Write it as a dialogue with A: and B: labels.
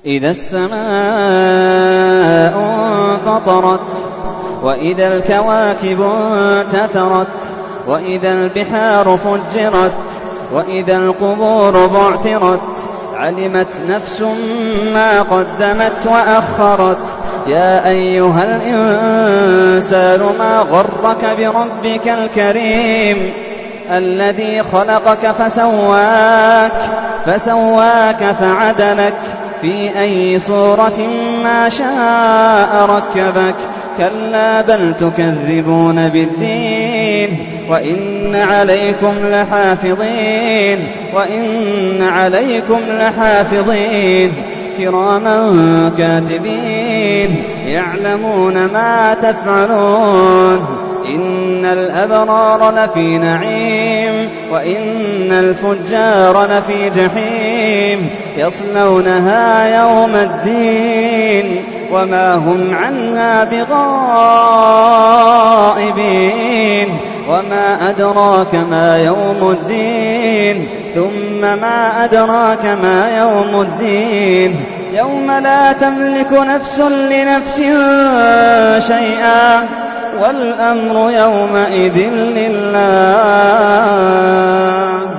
A: إذا السماء انفطرت وإذا الكواكب انتثرت وإذا البحار فجرت وإذا القبور بعثرت علمت نفس ما قدمت وأخرت يا أيها الإنسان ما غرك بربك الكريم الذي خلقك فسواك فعدلك في أي صورة ما شاء ركبك كلا بل تكذبون بالدين وإن عليكم لحافظين كراما كاتبين يعلمون ما تفعلون إن الأبرار لفي نعيم وإن الفجار لفي جحيم يصلونها يوم الدين وما هم عنها بغائبين وما أدراك ما يوم الدين ثم ما أدراك ما يوم الدين يوم لا تملك نفس لنفس شيئا والأمر يومئذ لله.